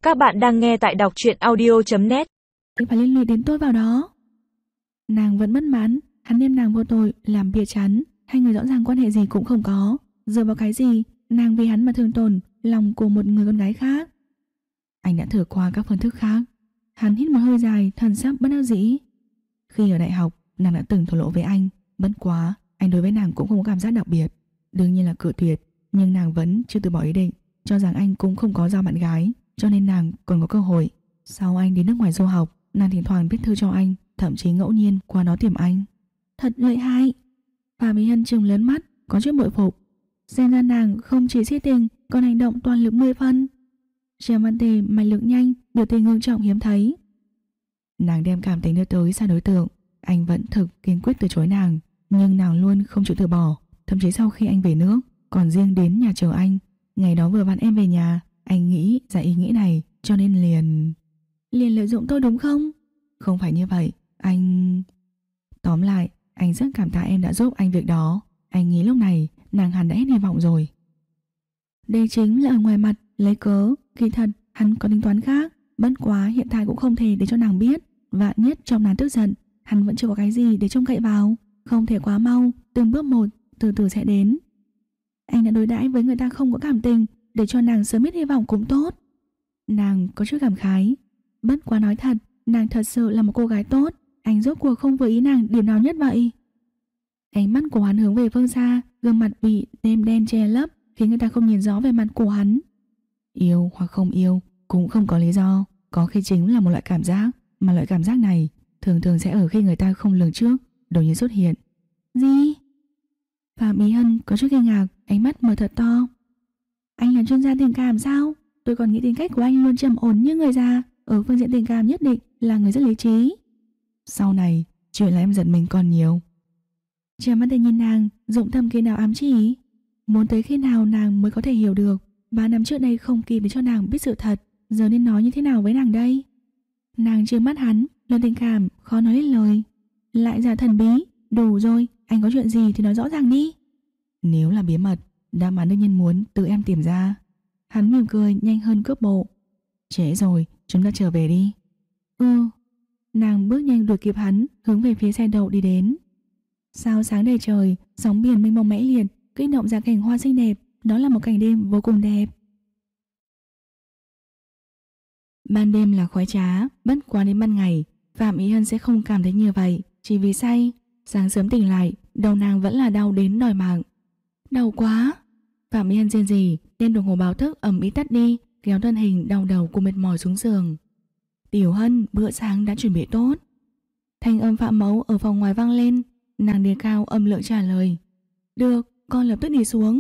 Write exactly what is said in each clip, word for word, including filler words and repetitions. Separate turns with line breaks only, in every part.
Các bạn đang nghe tại đọc truyện audio chấm net.
Phải liên lụy đến tôi vào đó. Nàng vẫn bất mãn, hắn đem nàng vô tội làm bịa chắn, hai người rõ ràng quan hệ gì cũng không có. Dựa vào cái gì nàng vì hắn mà thương tổn lòng của một người con gái khác? Anh đã thử qua các phương thức khác. Hắn hít một hơi dài, thần sắc bất đắc dĩ. Khi ở đại học, nàng đã từng thổ lộ với anh, bất quá anh đối với nàng cũng không có cảm giác đặc biệt. Đương nhiên là cự tuyệt, nhưng nàng vẫn chưa từ bỏ ý định, cho rằng anh cũng không có giao bạn gái, cho nên nàng còn có cơ hội. Sau anh đến nước ngoài du học, nàng thỉnh thoảng viết thư cho anh, thậm chí ngẫu nhiên qua đó tìm anh. Thật lợi hại. Phạm Mỹ Hân trừng lớn mắt, có chút bội phục. Xem ra nàng không chỉ si tình, còn hành động toàn lực mười phân. Triệu Văn Tề mạch lực nhanh, biểu tình ngưng trọng hiếm thấy. Nàng đem cảm tình đưa tới xa đối tượng, anh vẫn thực kiên quyết từ chối nàng, nhưng nàng luôn không chịu từ bỏ. Thậm chí sau khi anh về nước, còn riêng đến nhà chờ anh. Ngày đó vừa vặn em về nhà, anh nghĩ ra ý nghĩ này, cho nên liền... Liền lợi dụng tôi đúng không? Không phải như vậy, anh... Tóm lại, anh rất cảm tạ em đã giúp anh việc đó. Anh nghĩ lúc này, nàng hẳn đã hết hy vọng rồi. Đây chính là ở ngoài mặt, lấy cớ. Kỳ thật, hắn có tính toán khác. Bất quá hiện tại cũng không thể để cho nàng biết. Vạn nhất trong nàng tức giận, hắn vẫn chưa có cái gì để trông cậy vào. Không thể quá mau, từng bước một, từ từ sẽ đến. Anh đã đối đãi với người ta không có cảm tình, để cho nàng sớm biết hy vọng cũng tốt. Nàng có chút cảm khái. Bất quá nói thật, nàng thật sự là một cô gái tốt. Anh rốt cuộc không vừa ý nàng điểm nào nhất vậy? Ánh mắt của hắn hướng về phương xa, gương mặt bị đêm đen che lấp, khiến người ta không nhìn rõ về mặt của hắn. Yêu hoặc không yêu cũng không có lý do, có khi chính là một loại cảm giác, mà loại cảm giác này thường thường sẽ ở khi người ta không lường trước đột nhiên xuất hiện. Gì? Phạm Mỹ Hân có chút kinh ngạc, ánh mắt mở thật to. Anh là chuyên gia tình cảm sao? Tôi còn nghĩ tính cách của anh luôn trầm ổn như người già, ở phương diện tình cảm nhất định là người rất lý trí. Sau này chuyện là em giận mình còn nhiều. Trẻ mắt để nhìn nàng, dụng tâm khi nào ám chỉ. Muốn tới khi nào nàng mới có thể hiểu được. Ba năm trước đây không kịp để cho nàng biết sự thật, giờ nên nói như thế nào với nàng đây? Nàng trừng mắt hắn, luôn tình cảm khó nói lên lời. Lại giả thần bí. Đủ rồi, anh có chuyện gì thì nói rõ ràng đi. Nếu là bí mật, đáp án đương nhiên muốn tự em tìm ra. Hắn mỉm cười nhanh hơn cướp bộ. Trễ rồi, chúng ta trở về đi. Ừ. Nàng bước nhanh đuổi kịp hắn, hướng về phía xe đậu đi đến. Sao sáng đầy trời, sóng biển mênh mông mãnh liệt, kích động ra cảnh hoa xinh đẹp. Đó là một cảnh đêm vô cùng đẹp. Ban đêm là khoái trá, bất quá đến ban ngày Phạm Ý Hân sẽ không cảm thấy như vậy, chỉ vì say. Sáng sớm tỉnh lại, đầu nàng vẫn là đau đến đòi mạng. Đau quá. Phạm Ý Hân rên rỉ, đem đồng hồ báo thức ầm ĩ tắt đi, kéo thân hình đau đầu của mệt mỏi xuống giường. Tiểu Hân, bữa sáng đã chuẩn bị tốt. Thanh âm Phạm Mẫu ở phòng ngoài vang lên. Nàng đề cao âm lượng trả lời. Được, con lập tức đi xuống.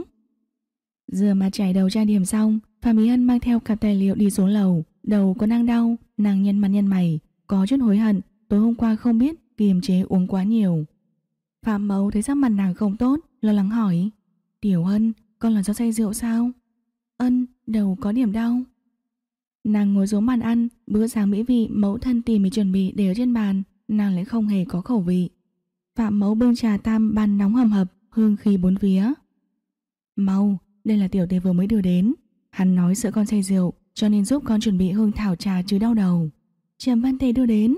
Giờ mà chải đầu trang điểm xong, Phạm Ý Hân mang theo cặp tài liệu đi xuống lầu. Đầu còn đang đau, nàng nhăn mặt nhăn mày, có chút hối hận tối hôm qua không biết kiềm chế uống quá nhiều. Phạm Mẫu thấy sắc mặt nàng không tốt, lo lắng hỏi. Tiểu Hân, con là do say rượu sao? Ân, đầu có điểm đau. Nàng ngồi xuống bàn ăn, bữa sáng mỹ vị mẫu thân tỉ mỉ chuẩn bị để ở trên bàn, nàng lại không hề có khẩu vị. Phạm Mẫu bưng trà tam ban nóng hầm hập, hương khí bốn phía. Mau, đây là tiểu tề vừa mới đưa đến. Hắn nói sợ con say rượu, cho nên giúp con chuẩn bị hương thảo trà chứ đau đầu. Trầm Văn Tề đưa đến.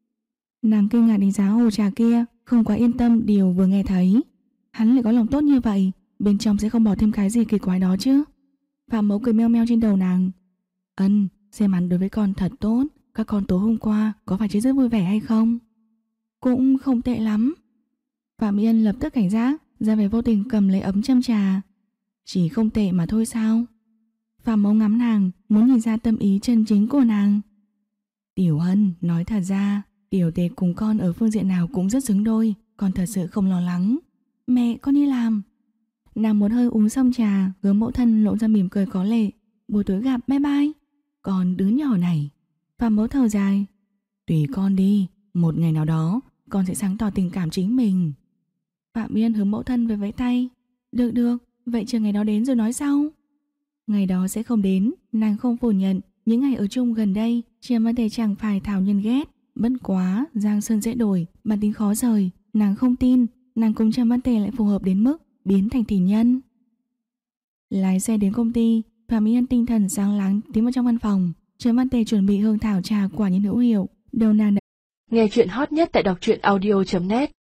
Nàng kinh ngạc đánh giá hồ trà kia, không quá yên tâm điều vừa nghe thấy. Hắn lại có lòng tốt như vậy, bên trong sẽ không bỏ thêm cái gì kỳ quái đó chứ? Phạm Mẫu cười meo meo trên đầu nàng. Ân, xem hắn đối với con thật tốt. Các con tối hôm qua có phải chơi rất vui vẻ hay không? Cũng không tệ lắm. Phạm Mỹ Ân lập tức cảnh giác, ra vẻ vô tình cầm lấy ấm châm trà. Chỉ không tệ mà thôi sao? Phạm Mẫu ngắm nàng, muốn nhìn ra tâm ý chân chính của nàng. Tiểu Hân, nói thật ra, tiểu tề cùng con ở phương diện nào cũng rất xứng đôi, con thật sự không lo lắng. Mẹ, con đi làm. Nàng một hơi uống xong trà, gớm mẫu thân lộ ra mỉm cười có lệ. Buổi tối gặp, bye bye. Còn đứa nhỏ này. Phạm Mẫu thở dài. Tùy con đi, một ngày nào đó con sẽ sáng tỏ tình cảm chính mình. Phạm Yên hướng mẫu thân về vẫy tay. Được được, vậy chờ ngày đó đến rồi nói sau. Ngày đó sẽ không đến, nàng không phủ nhận. Những ngày ở chung gần đây, Trầm Văn Tề chẳng phải thảo nhân ghét. Bất quá, Giang Sơn dễ đổi, bản tính khó rời. Nàng không tin, nàng cùng Trầm Văn Tề lại phù hợp đến mức biến thành tình nhân. Lái xe đến công ty, Phạm Yên tinh thần sáng láng tiến vào trong văn phòng. Trấn Văn Tề chuẩn bị hương thảo trà quả nhiên hữu hiệu. Đầu nàng đã...
Nghe chuyện hot nhất tại đọc truyện audio chấm net